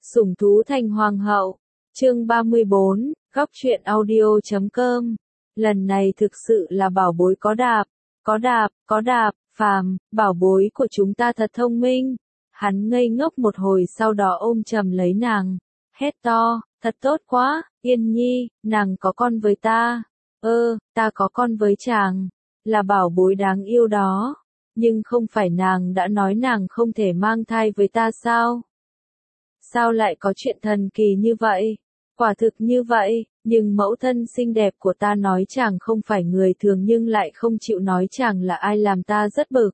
Sủng thú thành hoàng hậu. Chương 34, góc truyện audio.com. Lần này thực sự là bảo bối có đạp, Phàm, bảo bối của chúng ta thật thông minh. Hắn ngây ngốc một hồi sau đó ôm chầm lấy nàng, hét to, thật tốt quá, Yên Nhi, nàng có con với ta. Ta có con với chàng, là bảo bối đáng yêu đó. Nhưng không phải nàng đã nói nàng không thể mang thai với ta sao? Sao lại có chuyện thần kỳ như vậy? Quả thực như vậy, nhưng mẫu thân xinh đẹp của ta nói chàng không phải người thường nhưng lại không chịu nói chàng là ai làm ta rất bực.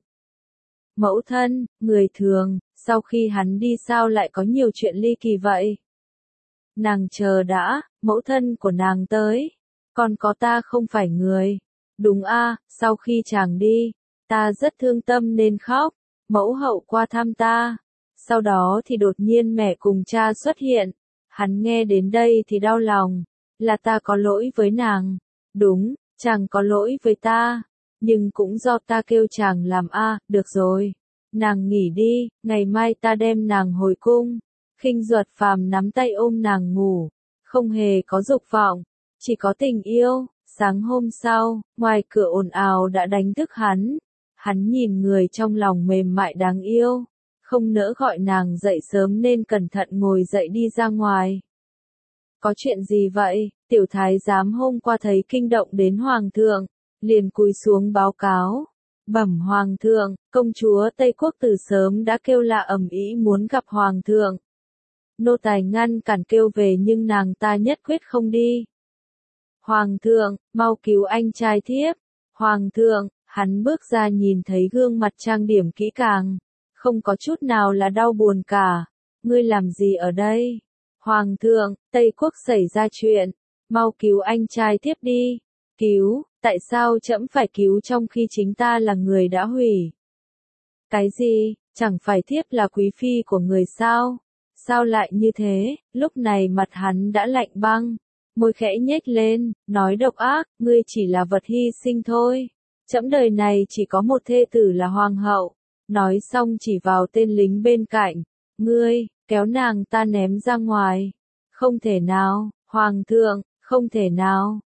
Mẫu thân, người thường, sau khi hắn đi sao lại có nhiều chuyện ly kỳ vậy? Nàng chờ đã, mẫu thân của nàng tới. Còn có ta không phải người. Đúng a, sau khi chàng đi, ta rất thương tâm nên khóc. Mẫu hậu qua thăm ta. Sau đó thì đột nhiên mẹ cùng cha xuất hiện. Hắn nghe đến đây thì đau lòng. Là ta có lỗi với nàng. Đúng, chàng có lỗi với ta. Nhưng cũng do ta kêu chàng làm được rồi. Nàng nghỉ đi, ngày mai ta đem nàng hồi cung. Khinh Duật Phàm nắm tay ôm nàng ngủ. Không hề có dục vọng, chỉ có tình yêu. Sáng hôm sau, ngoài cửa ồn ào đã đánh thức hắn. Hắn nhìn người trong lòng mềm mại đáng yêu. Không nỡ gọi nàng dậy sớm nên cẩn thận ngồi dậy đi ra ngoài. Có chuyện gì vậy? Tiểu thái giám hôm qua thấy kinh động đến hoàng thượng, liền cúi xuống báo cáo. Bẩm hoàng thượng, công chúa Tây Quốc từ sớm đã kêu la ầm ĩ muốn gặp hoàng thượng. Nô tài ngăn cản kêu về nhưng nàng ta nhất quyết không đi. Hoàng thượng, mau cứu anh trai thiếp. Hoàng thượng, hắn bước ra nhìn thấy gương mặt trang điểm kỹ càng. Không có chút nào là đau buồn cả. Ngươi làm gì ở đây? Hoàng thượng, Tây Quốc xảy ra chuyện. Mau cứu anh trai thiếp đi. Cứu, tại sao trẫm phải cứu trong khi chính ta là người đã hủy? Cái gì, chẳng phải thiếp là quý phi của người sao? Sao lại như thế? Lúc này mặt hắn đã lạnh băng. Môi khẽ nhếch lên, nói độc ác, ngươi chỉ là vật hy sinh thôi. Trẫm đời này chỉ có một thê tử là hoàng hậu. Nói xong chỉ vào tên lính bên cạnh. Ngươi, kéo nàng ta ném ra ngoài. Không thể nào, hoàng thượng, không thể nào,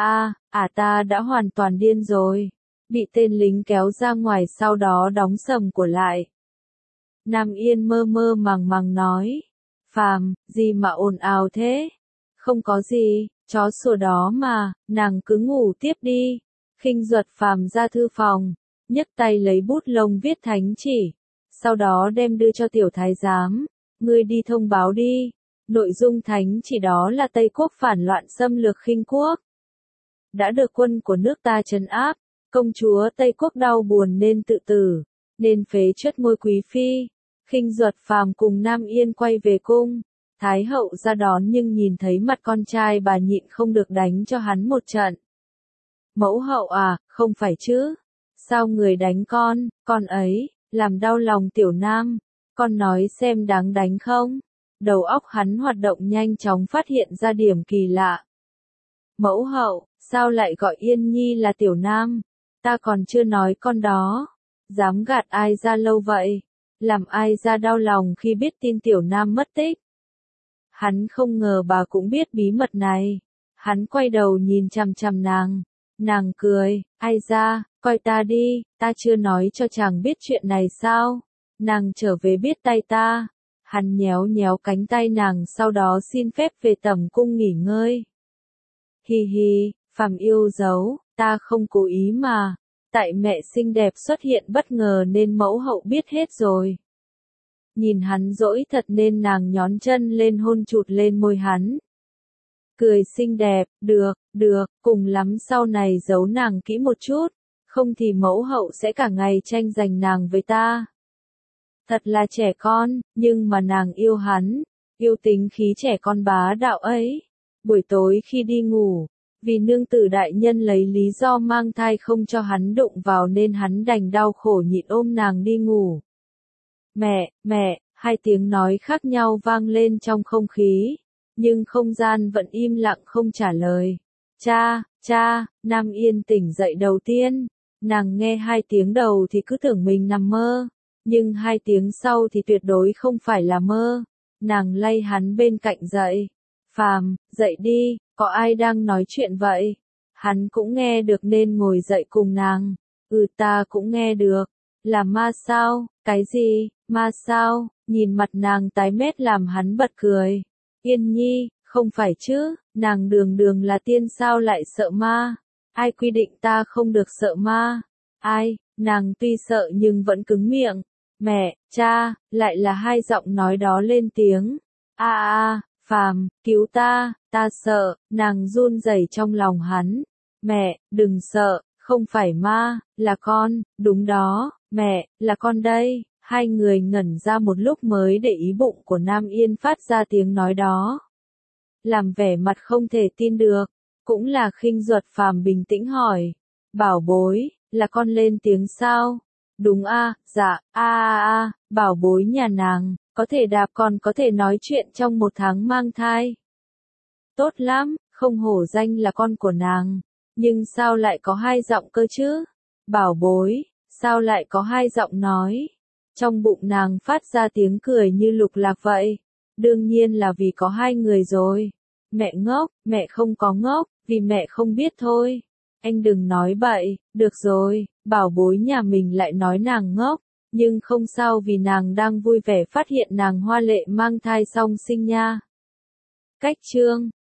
ta đã hoàn toàn điên rồi. Bị tên lính kéo ra ngoài sau đó đóng sầm của lại. Nam Yên mơ mơ màng màng nói. Phàm, gì mà ồn ào thế? Không có gì, chó sủa đó mà, nàng cứ ngủ tiếp đi. Khinh Duật Phàm ra thư phòng, nhấc tay lấy bút lông viết thánh chỉ, sau đó đem đưa cho tiểu thái giám. Ngươi đi thông báo đi. Nội dung thánh chỉ đó là Tây Quốc phản loạn xâm lược Khinh Quốc. Đã được quân của nước ta trấn áp, công chúa Tây Quốc đau buồn nên tự tử, nên phế truất ngôi quý phi. Khinh Duật Phàm cùng Nam Yên quay về cung. Thái hậu ra đón nhưng nhìn thấy mặt con trai bà nhịn không được đánh cho hắn một trận. Mẫu hậu không phải chứ? Sao người đánh con ấy, làm đau lòng tiểu nam, con nói xem đáng đánh không? Đầu óc hắn hoạt động nhanh chóng phát hiện ra điểm kỳ lạ. Mẫu hậu, sao lại gọi Yên Nhi là tiểu nam? Ta còn chưa nói con đó. Dám gạt ai ra lâu vậy? Làm ai ra đau lòng khi biết tin tiểu nam mất tích? Hắn không ngờ bà cũng biết bí mật này. Hắn quay đầu nhìn chằm chằm nàng. Nàng cười, ai ra, coi ta đi, ta chưa nói cho chàng biết chuyện này sao? Nàng trở về biết tay ta. Hắn nhéo nhéo cánh tay nàng sau đó xin phép về tẩm cung nghỉ ngơi. Hi hi, Phàm yêu dấu, ta không cố ý mà. Tại mẹ xinh đẹp xuất hiện bất ngờ nên mẫu hậu biết hết rồi. Nhìn hắn dỗi thật nên nàng nhón chân lên hôn chụt lên môi hắn. Cười xinh đẹp, được, cùng lắm sau này giấu nàng kỹ một chút. Không thì mẫu hậu sẽ cả ngày tranh giành nàng với ta. Thật là trẻ con, nhưng mà nàng yêu hắn, yêu tính khí trẻ con bá đạo ấy. Buổi tối khi đi ngủ, vì nương tử đại nhân lấy lý do mang thai không cho hắn đụng vào nên hắn đành đau khổ nhịn ôm nàng đi ngủ. Mẹ, hai tiếng nói khác nhau vang lên trong không khí, nhưng không gian vẫn im lặng không trả lời. Cha, Nam Yên tỉnh dậy đầu tiên, nàng nghe hai tiếng đầu thì cứ tưởng mình nằm mơ. Nhưng hai tiếng sau thì tuyệt đối không phải là mơ. Nàng lay hắn bên cạnh dậy. Phàm, dậy đi, có ai đang nói chuyện vậy? Hắn cũng nghe được nên ngồi dậy cùng nàng. Ta cũng nghe được. Là ma sao? Cái gì? Ma sao? Nhìn mặt nàng tái mét làm hắn bật cười. Yên nhi, không phải chứ, nàng đường đường là tiên sao lại sợ ma? Ai quy định ta không được sợ ma? Ai? Nàng tuy sợ nhưng vẫn cứng miệng. Mẹ, cha, lại là hai giọng nói đó lên tiếng. Phàm, cứu ta sợ, nàng run rẩy trong lòng hắn. Mẹ, đừng sợ, không phải ma, là con, đúng đó, mẹ, là con đây. Hai người ngẩn ra một lúc mới để ý bụng của Nam Yên phát ra tiếng nói đó. Làm vẻ mặt không thể tin được, cũng là khinh ruột. Phàm bình tĩnh hỏi. Bảo bối, là con lên tiếng sao? Đúng dạ, bảo bối nhà nàng, có thể đạp còn có thể nói chuyện trong 1 tháng mang thai. Tốt lắm, không hổ danh là con của nàng. Nhưng sao lại có 2 giọng cơ chứ? Bảo bối, sao lại có 2 giọng nói? Trong bụng nàng phát ra tiếng cười như lục lạc vậy. Đương nhiên là vì có 2 người rồi. Mẹ ngốc, mẹ không có ngốc, vì mẹ không biết thôi. Anh đừng nói bậy, được rồi, bảo bối nhà mình lại nói nàng ngốc. Nhưng không sao vì nàng đang vui vẻ phát hiện nàng hoa lệ mang thai song sinh nha. Cách chương